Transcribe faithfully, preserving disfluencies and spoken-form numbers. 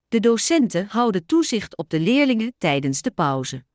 De docenten houden toezicht op de leerlingen tijdens de pauze.